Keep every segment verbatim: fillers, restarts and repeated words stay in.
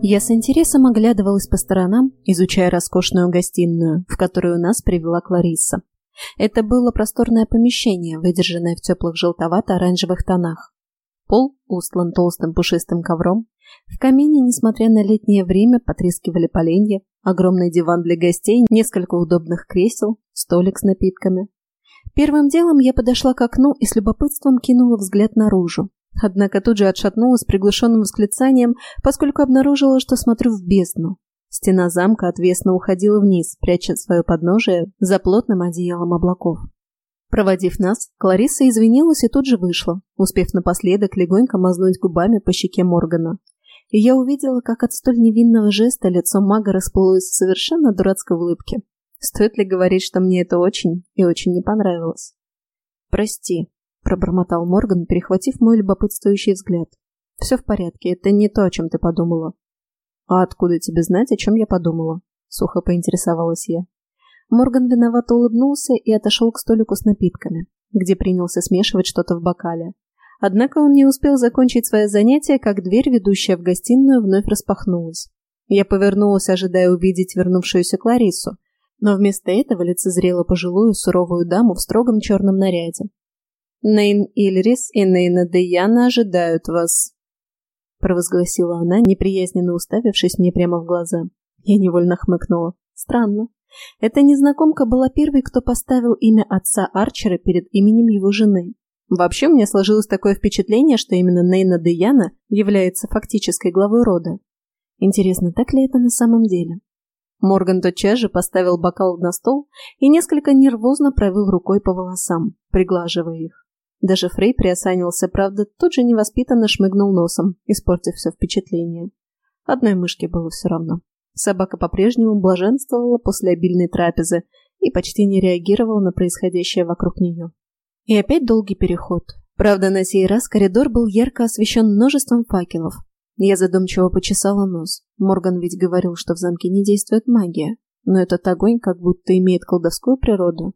Я с интересом оглядывалась по сторонам, изучая роскошную гостиную, в которую нас привела Кларисса. Это было просторное помещение, выдержанное в теплых желтовато-оранжевых тонах. Пол устлан толстым пушистым ковром. В камине, несмотря на летнее время, потрескивали поленья, огромный диван для гостей, несколько удобных кресел, столик с напитками. Первым делом я подошла к окну и с любопытством кинула взгляд наружу. Однако тут же отшатнулась приглушенным восклицанием, поскольку обнаружила, что смотрю в бездну. Стена замка отвесно уходила вниз, пряча свое подножие за плотным одеялом облаков. Проводив нас, Кларисса извинилась и тут же вышла, успев напоследок легонько мазнуть губами по щеке Моргана. И я увидела, как от столь невинного жеста лицо мага расплылось в совершенно дурацкой улыбке. Стоит ли говорить, что мне это очень и очень не понравилось? «Прости», — пробормотал Морган, перехватив мой любопытствующий взгляд. «Все в порядке, это не то, о чем ты подумала». «А откуда тебе знать, о чем я подумала?» — сухо поинтересовалась я. Морган виновато улыбнулся и отошел к столику с напитками, где принялся смешивать что-то в бокале. Однако он не успел закончить свое занятие, как дверь, ведущая в гостиную, вновь распахнулась. Я повернулась, ожидая увидеть вернувшуюся Клариссу, но вместо этого лицезрела пожилую суровую даму в строгом черном наряде. «Нейн Ильрис и Нейна Деяна ожидают вас», — провозгласила она, неприязненно уставившись мне прямо в глаза. Я невольно хмыкнула. Странно. Эта незнакомка была первой, кто поставил имя отца Арчера перед именем его жены. Вообще, у меня сложилось такое впечатление, что именно Нейна Деяна является фактической главой рода. Интересно, так ли это на самом деле? Морган тотчас же поставил бокал на стол и несколько нервозно провел рукой по волосам, приглаживая их. Даже Фрей приосанился, правда, тут же невоспитанно шмыгнул носом, испортив все впечатление. Одной мышке было все равно. Собака по-прежнему блаженствовала после обильной трапезы и почти не реагировала на происходящее вокруг нее. И опять долгий переход. Правда, на сей раз коридор был ярко освещен множеством факелов. Я задумчиво почесала нос. Морган ведь говорил, что в замке не действует магия, но этот огонь как будто имеет колдовскую природу.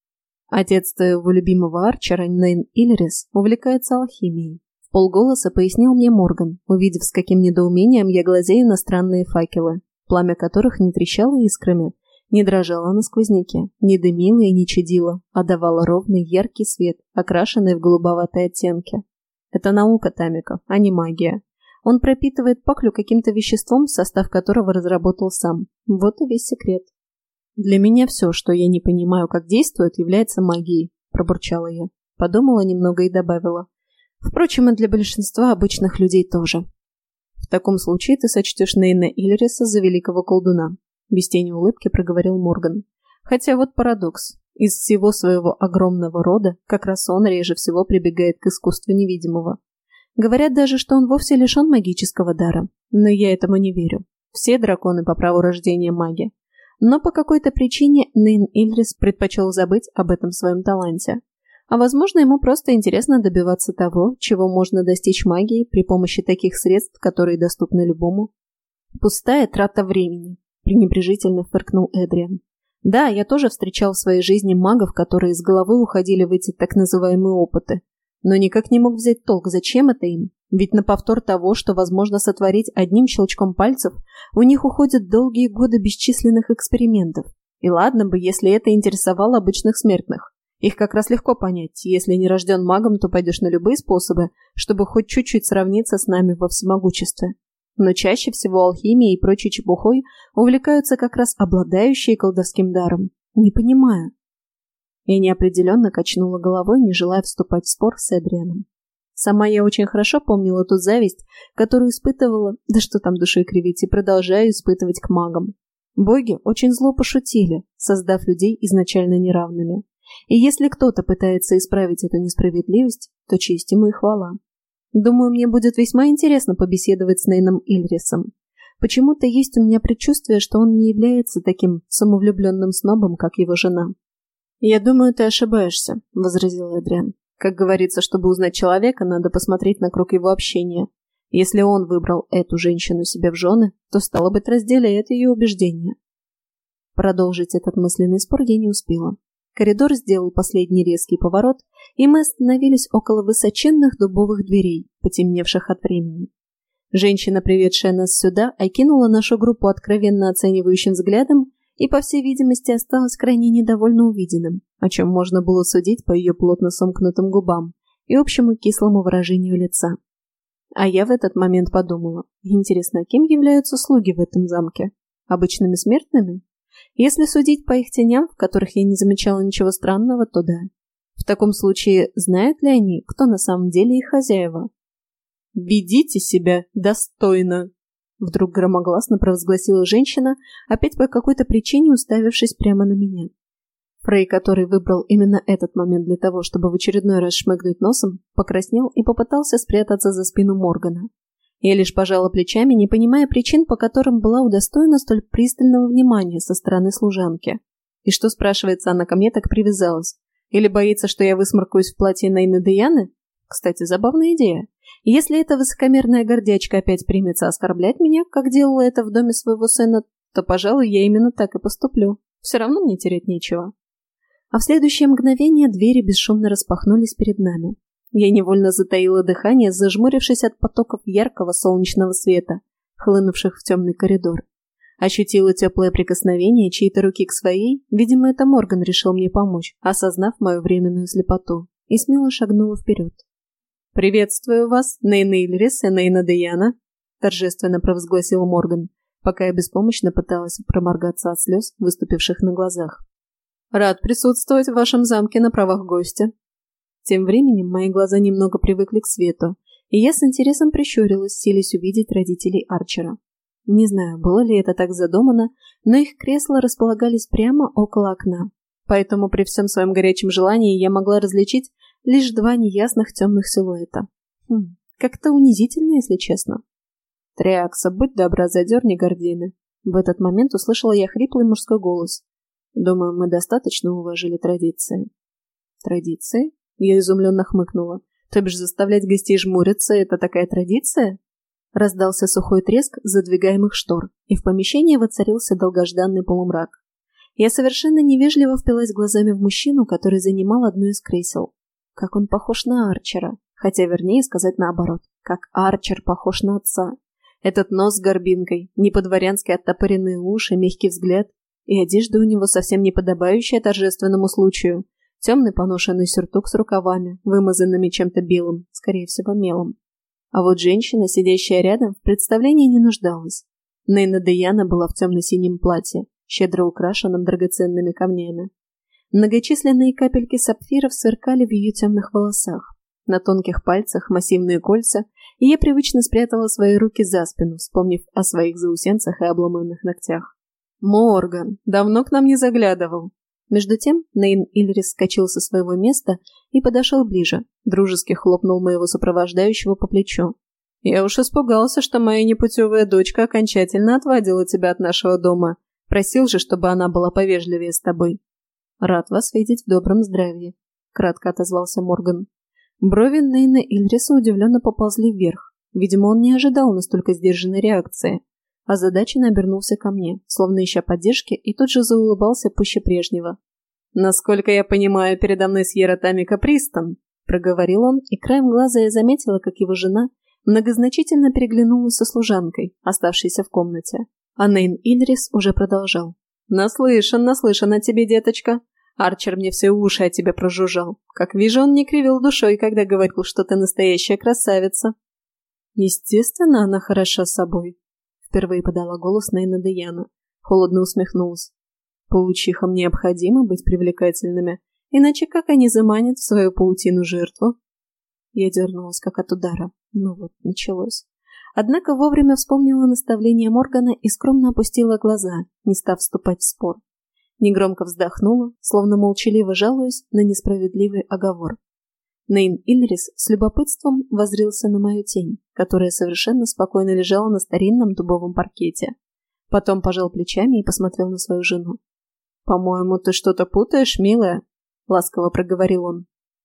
Отец твоего любимого Арчера, Нейн Ильрис, увлекается алхимией. В полголоса пояснил мне Морган, увидев, с каким недоумением я глазею на странные факелы, пламя которых не трещало искрами, не дрожало на сквозняке, не дымило и не чадило, а давало ровный яркий свет, окрашенный в голубоватые оттенки. Это наука Тамика, а не магия. Он пропитывает паклю каким-то веществом, состав которого разработал сам. Вот и весь секрет. «Для меня все, что я не понимаю, как действует, является магией», – пробурчала я. Подумала немного и добавила. «Впрочем, и для большинства обычных людей тоже». «В таком случае ты сочтешь Нейна Ильриса за великого колдуна», – без тени улыбки проговорил Морган. «Хотя вот парадокс. Из всего своего огромного рода как раз он реже всего прибегает к искусству невидимого. Говорят даже, что он вовсе лишен магического дара, но я этому не верю. Все драконы по праву рождения маги. Но по какой-то причине Нейн Ильрис предпочел забыть об этом своем таланте. А возможно, ему просто интересно добиваться того, чего можно достичь магией при помощи таких средств, которые доступны любому. «Пустая трата времени», – пренебрежительно фыркнул Эдриан. «Да, я тоже встречал в своей жизни магов, которые с головой уходили в эти так называемые опыты. Но никак не мог взять толк, зачем это им? Ведь на повтор того, что возможно сотворить одним щелчком пальцев, у них уходят долгие годы бесчисленных экспериментов. И ладно бы, если это интересовало обычных смертных. Их как раз легко понять. Если не рожден магом, то пойдешь на любые способы, чтобы хоть чуть-чуть сравниться с нами во всемогуществе. Но чаще всего алхимией и прочей чепухой увлекаются как раз обладающие колдовским даром. Не понимаю». Я неопределенно качнула головой, не желая вступать в спор с Эдрианом. Сама я очень хорошо помнила ту зависть, которую испытывала, да что там душой кривить, и продолжаю испытывать к магам. Боги очень зло пошутили, создав людей изначально неравными. И если кто-то пытается исправить эту несправедливость, то честь ему и хвала. Думаю, мне будет весьма интересно побеседовать с Нейном Ильрисом. Почему-то есть у меня предчувствие, что он не является таким самовлюбленным снобом, как его жена. «Я думаю, ты ошибаешься», — возразил Эдриан. «Как говорится, чтобы узнать человека, надо посмотреть на круг его общения. Если он выбрал эту женщину себе в жены, то, стало быть, разделяет ее убеждения». Продолжить этот мысленный спор я не успела. Коридор сделал последний резкий поворот, и мы остановились около высоченных дубовых дверей, потемневших от времени. Женщина, приведшая нас сюда, окинула нашу группу откровенно оценивающим взглядом и, по всей видимости, осталась крайне недовольна увиденным, о чем можно было судить по ее плотно сомкнутым губам и общему кислому выражению лица. А я в этот момент подумала, интересно, кем являются слуги в этом замке? Обычными смертными? Если судить по их теням, в которых я не замечала ничего странного, то да. В таком случае, знают ли они, кто на самом деле их хозяева? «Ведите себя достойно!» Вдруг громогласно провозгласила женщина, опять по какой-то причине уставившись прямо на меня. Фрей, который выбрал именно этот момент для того, чтобы в очередной раз шмыгнуть носом, покраснел и попытался спрятаться за спину Моргана. Я лишь пожала плечами, не понимая причин, по которым была удостоена столь пристального внимания со стороны служанки. И что, спрашивается, она ко мне так привязалась? Или боится, что я высморкаюсь в платье Нейны Деяны? Кстати, забавная идея. Если эта высокомерная гордячка опять примется оскорблять меня, как делала это в доме своего сына, то, пожалуй, я именно так и поступлю. Все равно мне терять нечего. А в следующее мгновение двери бесшумно распахнулись перед нами. Я невольно затаила дыхание, зажмурившись от потоков яркого солнечного света, хлынувших в темный коридор. Ощутила теплое прикосновение чьей-то руки к своей, видимо, это Морган решил мне помочь, осознав мою временную слепоту, и смело шагнула вперед. «Приветствую вас, Нейна Ильрис и Нейна Деяна», — торжественно провозгласил Морган, пока я беспомощно пыталась проморгаться от слез, выступивших на глазах. «Рад присутствовать в вашем замке на правах гостя». Тем временем мои глаза немного привыкли к свету, и я с интересом прищурилась, силясь увидеть родителей Арчера. Не знаю, было ли это так задумано, но их кресла располагались прямо около окна, поэтому при всем своем горячем желании я могла различить лишь два неясных темных силуэта. Хм, как-то унизительно, если честно. «Триакса, будь добра, задерни гардины». В этот момент услышала я хриплый мужской голос. Думаю, мы достаточно уважили традиции. Традиции? Я изумленно хмыкнула. То бишь заставлять гостей жмуриться — это такая традиция? Раздался сухой треск задвигаемых штор, и в помещении воцарился долгожданный полумрак. Я совершенно невежливо впилась глазами в мужчину, который занимал одно из кресел. Как он похож на Арчера, хотя вернее сказать наоборот, как Арчер похож на отца. Этот нос с горбинкой, не по-дворянски оттопыренные уши, мягкий взгляд, и одежда у него совсем не подобающая торжественному случаю. Темный поношенный сюртук с рукавами, вымазанными чем-то белым, скорее всего мелом. А вот женщина, сидящая рядом, в представлении не нуждалась. Нейна Деяна была в темно-синем платье, щедро украшенном драгоценными камнями. Многочисленные капельки сапфиров сверкали в ее темных волосах. На тонких пальцах массивные кольца, и я привычно спрятала свои руки за спину, вспомнив о своих заусенцах и обломанных ногтях. «Морган, давно к нам не заглядывал». Между тем Нейн Ильрис вскочил со своего места и подошел ближе, дружески хлопнул моего сопровождающего по плечу. «Я уж испугался, что моя непутевая дочка окончательно отвадила тебя от нашего дома. Просил же, чтобы она была повежливее с тобой». «Рад вас видеть в добром здравии», — кратко отозвался Морган. Брови Нейна Ильриса удивленно поползли вверх. Видимо, он не ожидал настолько сдержанной реакции. Озадаченно обернулся ко мне, словно ища поддержки, и тут же заулыбался пуще прежнего. «Насколько я понимаю, передо мной Сьерра Тамика Пристон», — проговорил он, и краем глаза я заметила, как его жена многозначительно переглянулась со служанкой, оставшейся в комнате. А Нейн Ильрис уже продолжал. «Наслышан, наслышан о тебе, деточка. Арчер мне все уши о тебе прожужжал. Как вижу, он не кривил душой, когда говорил, что ты настоящая красавица». «Естественно, она хороша собой», — впервые подала голос Нейна Деяна. Холодно усмехнулась. «Паучихам необходимо быть привлекательными, иначе как они заманят в свою паутину жертву?» Я дернулась, как от удара. Ну вот, началось. Однако вовремя вспомнила наставление Моргана и скромно опустила глаза, не став вступать в спор. Негромко вздохнула, словно молчаливо жалуясь на несправедливый оговор. Нейн Ильрис с любопытством воззрился на мою тень, которая совершенно спокойно лежала на старинном дубовом паркете. Потом пожал плечами и посмотрел на свою жену. «По-моему, ты что-то путаешь, милая?» — ласково проговорил он.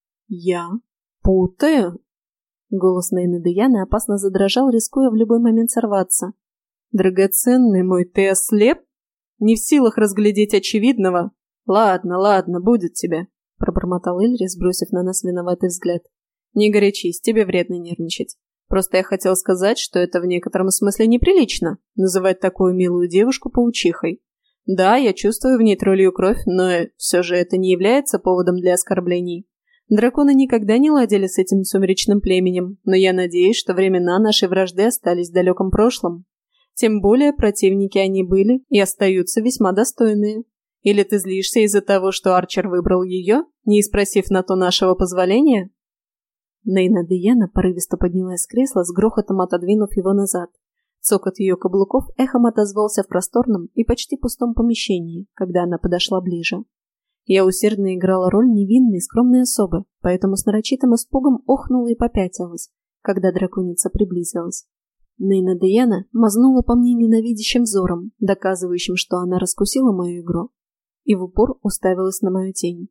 «Я? Путаю?» Голос Нейны Деяны опасно задрожал, рискуя в любой момент сорваться. «Драгоценный мой, ты ослеп? Не в силах разглядеть очевидного? Ладно, ладно, будет тебе», — пробормотал Ильрис, бросив на нас виноватый взгляд. «Не горячись, тебе вредно нервничать. Просто я хотел сказать, что это в некотором смысле неприлично, называть такую милую девушку паучихой. Да, я чувствую в ней троллью кровь, но все же это не является поводом для оскорблений. Драконы никогда не ладили с этим сумеречным племенем, но я надеюсь, что времена нашей вражды остались в далеком прошлом. Тем более противники они были и остаются весьма достойные. Или ты злишься из-за того, что Арчер выбрал ее, не спросив на то нашего позволения?» Нейна Деяна порывисто поднялась с кресла, с грохотом отодвинув его назад. Цокот ее каблуков эхом отозвался в просторном и почти пустом помещении, когда она подошла ближе. Я усердно играла роль невинной, скромной особы, поэтому с нарочитым испугом охнула и попятилась, когда драконица приблизилась. Нейна Деяна мазнула по мне ненавидящим взором, доказывающим, что она раскусила мою игру, и в упор уставилась на мою тень.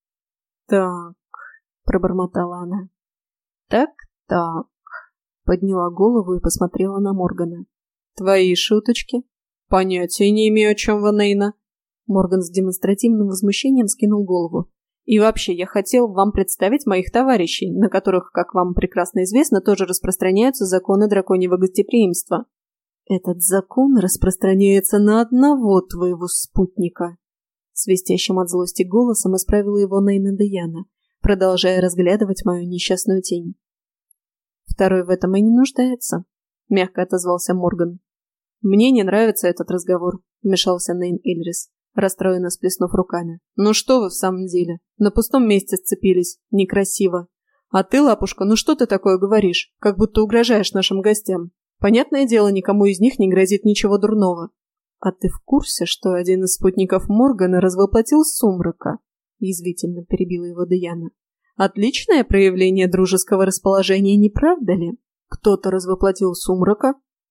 «Так», — пробормотала она. «Так-так», — подняла голову и посмотрела на Моргана. «Твои шуточки? Понятия не имею, о чем вы, Нейна». Морган с демонстративным возмущением скинул голову. «И вообще, я хотел вам представить моих товарищей, на которых, как вам прекрасно известно, тоже распространяются законы драконьего гостеприимства». «Этот закон распространяется на одного твоего спутника», — свистящим от злости голосом исправила его Нейна Деяна, продолжая разглядывать мою несчастную тень. «Второй в этом и не нуждается», — мягко отозвался Морган. «Мне не нравится этот разговор», — вмешался Нейн Ильрис, расстроенно сплеснув руками. «Ну что вы в самом деле? На пустом месте сцепились. Некрасиво. А ты, лапушка, ну что ты такое говоришь? Как будто угрожаешь нашим гостям. Понятное дело, никому из них не грозит ничего дурного. А ты в курсе, что один из спутников Моргана развоплотил Сумрака?» — язвительно перебила его Деяна. «Отличное проявление дружеского расположения, не правда ли? Кто-то развоплотил Сумрака?»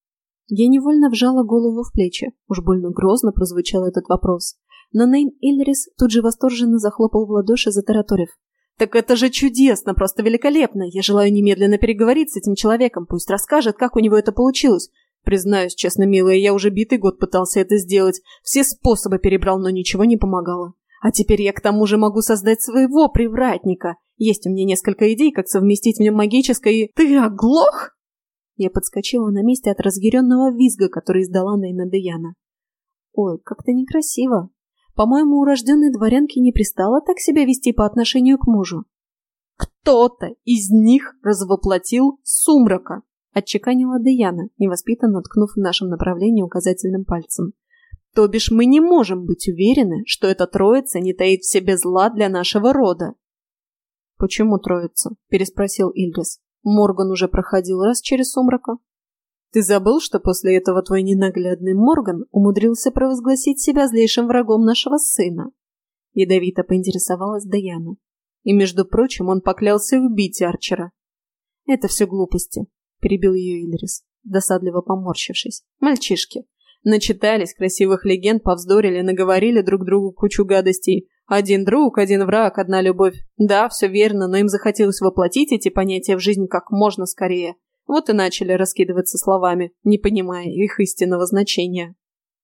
Я невольно вжала голову в плечи. Уж больно грозно прозвучал этот вопрос. Но Нейн Ильрис тут же восторженно захлопал в ладоши, затараторив. «Так это же чудесно, просто великолепно! Я желаю немедленно переговорить с этим человеком, пусть расскажет, как у него это получилось. Признаюсь, честно, милая, я уже битый год пытался это сделать. Все способы перебрал, но ничего не помогало. А теперь я к тому же могу создать своего привратника. Есть у меня несколько идей, как совместить в нем магическое и... Ты оглох?» Я подскочила на месте от разъяренного визга, который издала Нейна Деяна. «Ой, как-то некрасиво. По-моему, урожденной дворянке не пристало так себя вести по отношению к мужу». «Кто-то из них развоплотил Сумрака», — отчеканила Деяна, невоспитанно ткнув в нашем направлении указательным пальцем. «То бишь мы не можем быть уверены, что эта троица не таит в себе зла для нашего рода». «Почему троица?» — переспросил Ильрис. «Морган уже проходил раз через Сумрака». «Ты забыл, что после этого твой ненаглядный Морган умудрился провозгласить себя злейшим врагом нашего сына?» Ядовито поинтересовалась Деяна. «И, между прочим, он поклялся убить Арчера». «Это все глупости», — перебил ее Ильрис, досадливо поморщившись. «Мальчишки. Начитались красивых легенд, повздорили, наговорили друг другу кучу гадостей. Один друг, один враг, одна любовь. Да, все верно, но им захотелось воплотить эти понятия в жизнь как можно скорее. Вот и начали раскидываться словами, не понимая их истинного значения».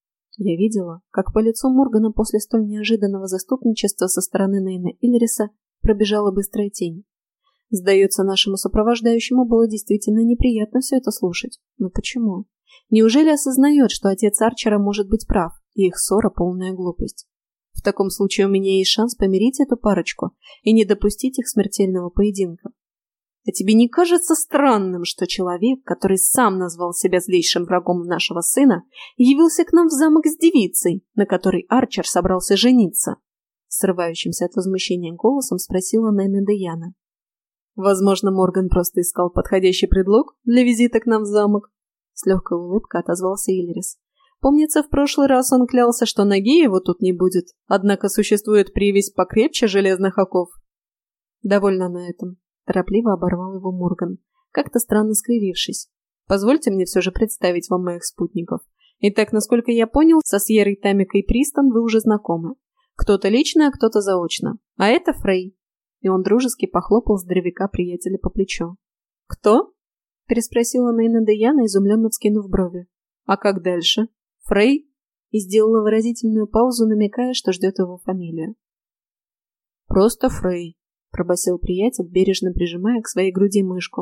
Я видела, как по лицу Моргана после столь неожиданного заступничества со стороны Нейна Ильриса пробежала быстрая тень. Сдается, нашему сопровождающему было действительно неприятно все это слушать. Но почему? Неужели осознает, что отец Арчера может быть прав, и их ссора — полная глупость? В таком случае у меня есть шанс помирить эту парочку и не допустить их смертельного поединка. А тебе не кажется странным, что человек, который сам назвал себя злейшим врагом нашего сына, явился к нам в замок с девицей, на которой Арчер собрался жениться?» Срывающимся от возмущения голосом спросила Нейна Деяна. «Возможно, Морган просто искал подходящий предлог для визита к нам в замок?» С легкой улыбкой отозвался Ильрис. «Помнится, в прошлый раз он клялся, что ноги его тут не будет, однако существует привязь покрепче железных оков». «Довольно на этом», — торопливо оборвал его Морган, как-то странно скривившись. «Позвольте мне все же представить вам моих спутников. Итак, насколько я понял, со Сьеррой Тамикой Пристон вы уже знакомы. Кто-то лично, а кто-то заочно. А это Фрей». И он дружески похлопал здоровяка приятеля по плечу. «Кто?» — переспросила Нейна Деяна, изумленно вскинув брови. «А как дальше? Фрей?» И сделала выразительную паузу, намекая, что ждет его фамилию. «Просто Фрей», — пробасил приятель, бережно прижимая к своей груди мышку.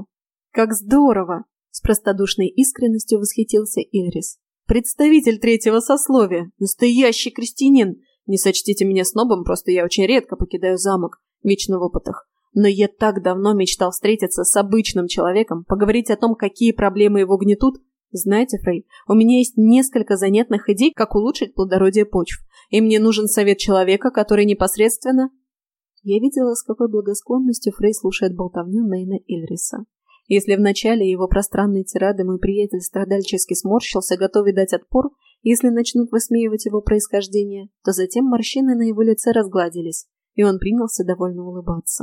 Как здорово!» — с простодушной искренностью восхитился Ильрис. «Представитель третьего сословия! Настоящий крестьянин! Не сочтите меня снобом, просто я очень редко покидаю замок, вечно в опытах. Но я так давно мечтал встретиться с обычным человеком, поговорить о том, какие проблемы его гнетут. Знаете, Фрей, у меня есть несколько занятных идей, как улучшить плодородие почв, и мне нужен совет человека, который непосредственно...» Я видела, с какой благосклонностью Фрей слушает болтовню Нейна Ильриса. Если вначале его пространной тирады мой приятель страдальчески сморщился, готовый дать отпор, если начнут высмеивать его происхождение, то затем морщины на его лице разгладились, и он принялся довольно улыбаться.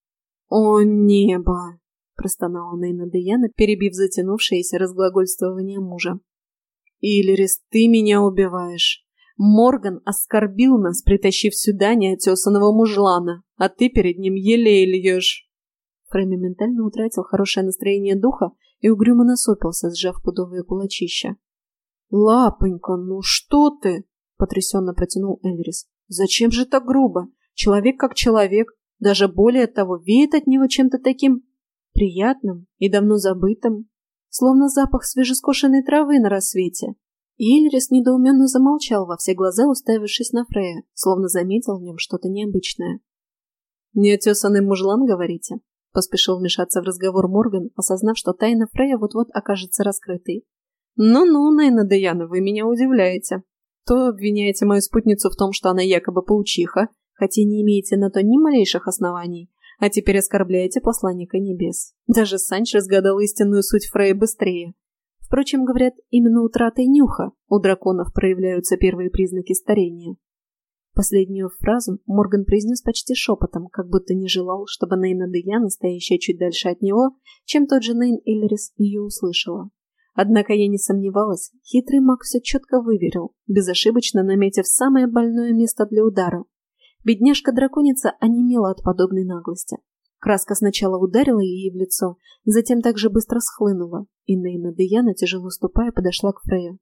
«О, небо!» — простонала Нейна Деяна, перебив затянувшееся разглагольствование мужа. «Ильрис, ты меня убиваешь! Морган оскорбил нас, притащив сюда неотесанного мужлана, а ты перед ним елей льешь!» Фрей моментально утратил хорошее настроение духа и угрюмо насупился, сжав пудовые кулачища. «Лапонька, ну что ты?» — потрясенно протянул Эльрис. «Зачем же так грубо? Человек как человек, даже более того, веет от него чем-то таким приятным и давно забытым, словно запах свежескошенной травы на рассвете». И Эльрис недоуменно замолчал, во все глаза уставившись на Фрея, словно заметил в нем что-то необычное. «Неотесанный мужлан, говорите?» — поспешил вмешаться в разговор Морган, осознав, что тайна Фрея вот-вот окажется раскрытой. «Ну-ну, Нейна Деяна, вы меня удивляете. То обвиняете мою спутницу в том, что она якобы паучиха, хотя не имеете на то ни малейших оснований, а теперь оскорбляете посланника небес. Даже Санч разгадал истинную суть Фрея быстрее. Впрочем, говорят, именно утратой нюха у драконов проявляются первые признаки старения». Последнюю фразу Морган произнес почти шепотом, как будто не желал, чтобы Нейна Деяна, стоящая чуть дальше от него, чем тот же Нейн Ильрис, ее услышала. Однако я не сомневалась, хитрый маг все четко выверил, безошибочно наметив самое больное место для удара. Бедняжка-драконица онемела от подобной наглости. Краска сначала ударила ей в лицо, затем также быстро схлынула, и Нейна Деяна, тяжело ступая, подошла к Фрею.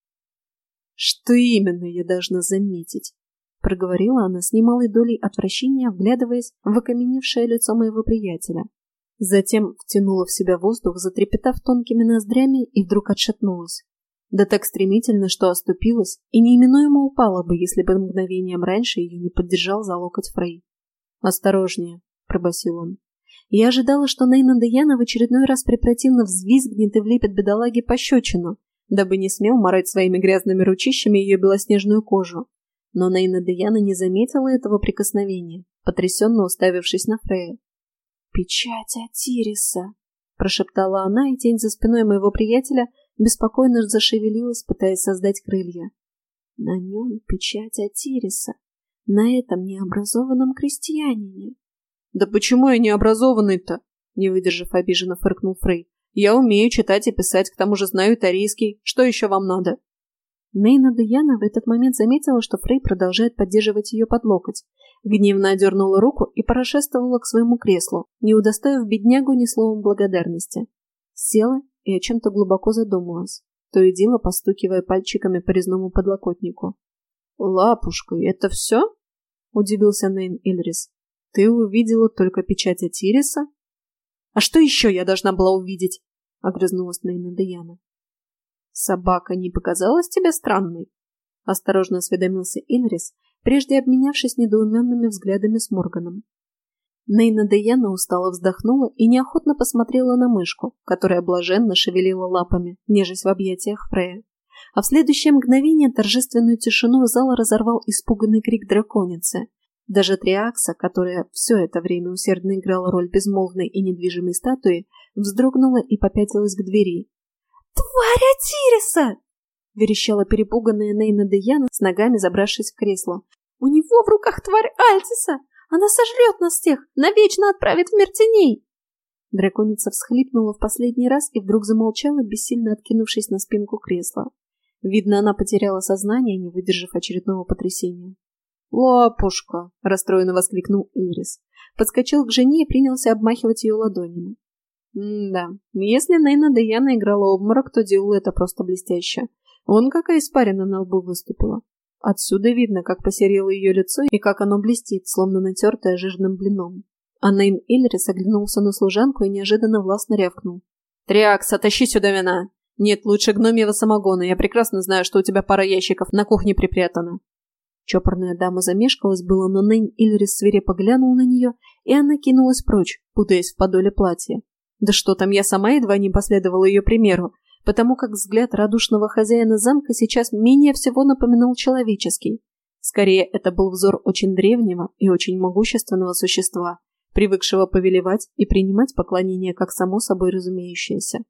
«Что именно я должна заметить?» — проговорила она с немалой долей отвращения, вглядываясь в окаменевшее лицо моего приятеля. Затем втянула в себя воздух, затрепетав тонкими ноздрями, и вдруг отшатнулась. Да так стремительно, что оступилась, и неименуемо упала бы, если бы мгновением раньше ее не поддержал за локоть Фрей. «Осторожнее», — пробасил он. Я ожидала, что Нейна Деяна в очередной раз препротивно взвизгнет и влепит бедолаге пощечину, дабы не смел марать своими грязными ручищами ее белоснежную кожу. Но Нейна Деяна не заметила этого прикосновения, потрясенно уставившись на Фрея. «Печать Атириса!» — прошептала она, и тень за спиной моего приятеля беспокойно зашевелилась, пытаясь создать крылья. «На нем печать Атириса, на этом необразованном крестьянине». «Да почему я необразованный-то?» — не выдержав, обиженно фыркнул Фрей. «Я умею читать и писать, к тому же знаю итарийский. Что еще вам надо?» Нейна Деяна в этот момент заметила, что Фрей продолжает поддерживать ее под локоть, гневно одернула руку и прошествовала к своему креслу, не удостоив беднягу ни словом благодарности. Села и о чем-то глубоко задумалась, то и дело постукивая пальчиками по резному подлокотнику. «Лапушка, это все?» — удивился Нейн Ильрис. «Ты увидела только печать Атириса?» «А что еще я должна была увидеть?» — огрызнулась Нейна Деяна. «Собака не показалась тебе странной?» — осторожно осведомился Ильрис, прежде обменявшись недоуменными взглядами с Морганом. Нейна Деяна устало вздохнула и неохотно посмотрела на мышку, которая блаженно шевелила лапами, нежась в объятиях Фрея. А в следующее мгновение торжественную тишину зала разорвал испуганный крик драконицы. Даже Триакса, которая все это время усердно играла роль безмолвной и недвижимой статуи, вздрогнула и попятилась к двери. «Тварь Атириса!» — верещала перепуганная Нейна Деяна, с ногами забравшись в кресло. «У него в руках тварь Альтиса! Она сожрет нас всех, навечно отправит в мир теней!» Драконица всхлипнула в последний раз и вдруг замолчала, бессильно откинувшись на спинку кресла. Видно, она потеряла сознание, не выдержав очередного потрясения. «Лапушка!» — расстроенно воскликнул Ильрис. Подскочил к жене и принялся обмахивать ее ладонями. М-да, если Нейна Деяна играла обморок, то делала это просто блестяще. Вон какая испарина на лбу выступила. Отсюда видно, как посерело ее лицо и как оно блестит, словно натертое жирным блином. А Нейн Ильрис оглянулся на служанку и неожиданно властно рявкнул. «Триакс, отащи сюда вина! Нет, лучше гномьего самогона, я прекрасно знаю, что у тебя пара ящиков на кухне припрятана». Чопорная дама замешкалась было, но Нейн Иллирис свирепо глянул на нее, и она кинулась прочь, путаясь в подоле платья. Да что там, я сама едва не последовала ее примеру, потому как взгляд радушного хозяина замка сейчас менее всего напоминал человеческий. Скорее, это был взор очень древнего и очень могущественного существа, привыкшего повелевать и принимать поклонение как само собой разумеющееся.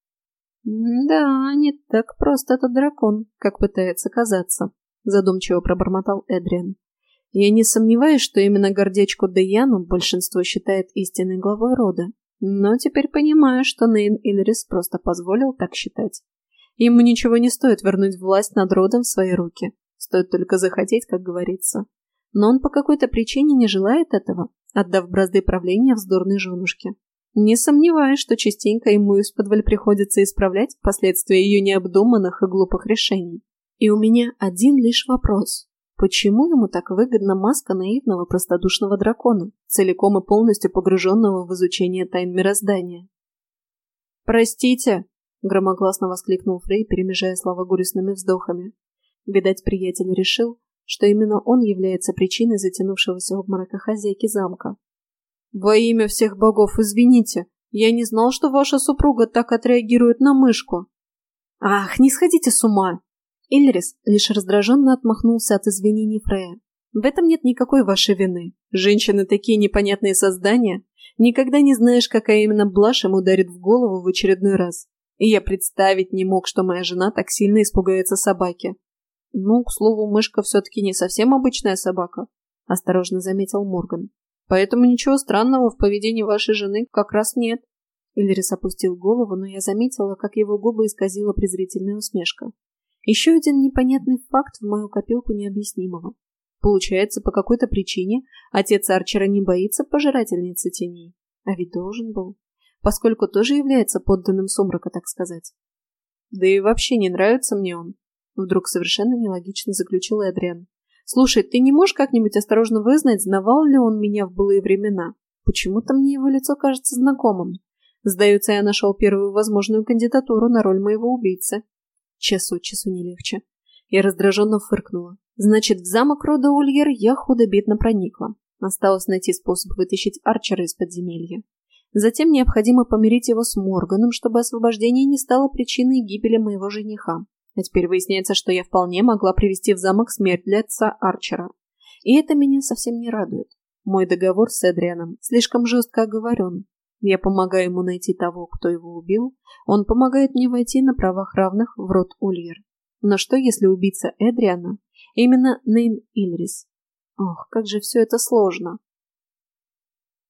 «Да, не так просто этот дракон, как пытается казаться», — задумчиво пробормотал Эдриан. «Я не сомневаюсь, что именно гордечку Деяну большинство считает истинной главой рода, но теперь понимаю, что Нейн Иллирис просто позволил так считать. Ему ничего не стоит вернуть власть над родом в свои руки, стоит только захотеть, как говорится. Но он по какой-то причине не желает этого, отдав бразды правления вздорной женушке. Не сомневаюсь, что частенько ему исподволь приходится исправлять последствия ее необдуманных и глупых решений. И у меня один лишь вопрос. Почему ему так выгодна маска наивного простодушного дракона, целиком и полностью погруженного в изучение тайн мироздания? «Простите!» — громогласно воскликнул Фрей, перемежая слова горестными вздохами. Видать, приятель решил, что именно он является причиной затянувшегося обморока хозяйки замка. «Во имя всех богов, извините, я не знал, что ваша супруга так отреагирует на мышку». «Ах, не сходите с ума!» Иллирис лишь раздраженно отмахнулся от извинений Фрея. «В этом нет никакой вашей вины. Женщины такие непонятные создания. Никогда не знаешь, какая именно блажь им ударит в голову в очередной раз. И я представить не мог, что моя жена так сильно испугается собаки». «Ну, к слову, мышка все-таки не совсем обычная собака», — осторожно заметил Морган. «Поэтому ничего странного в поведении вашей жены как раз нет». Иллирис опустил голову, но я заметила, как его губы исказила презрительная усмешка. Еще один непонятный факт в мою копилку необъяснимого. Получается, по какой-то причине отец Арчера не боится пожирательницы теней. А ведь должен был, поскольку тоже является подданным сумрака, так сказать. Да и вообще не нравится мне он. Вдруг совершенно нелогично заключил Эдриан. «Слушай, ты не можешь как-нибудь осторожно вызнать, знавал ли он меня в былые времена? Почему-то мне его лицо кажется знакомым. Сдается, я нашел первую возможную кандидатуру на роль моего убийцы». Час от часу не легче. Я раздраженно фыркнула. Значит, в замок рода Ульер я худо-бедно проникла. Осталось найти способ вытащить Арчера из подземелья. Затем необходимо помирить его с Морганом, чтобы освобождение не стало причиной гибели моего жениха. А теперь выясняется, что я вполне могла привести в замок смерть для отца Арчера. И это меня совсем не радует. Мой договор с Эдрианом слишком жестко оговорен. Я помогаю ему найти того, кто его убил. Он помогает мне войти на правах равных в род Ульер. Но что, если убийца Эдриана именно Нейн Иллирис? Ох, как же все это сложно.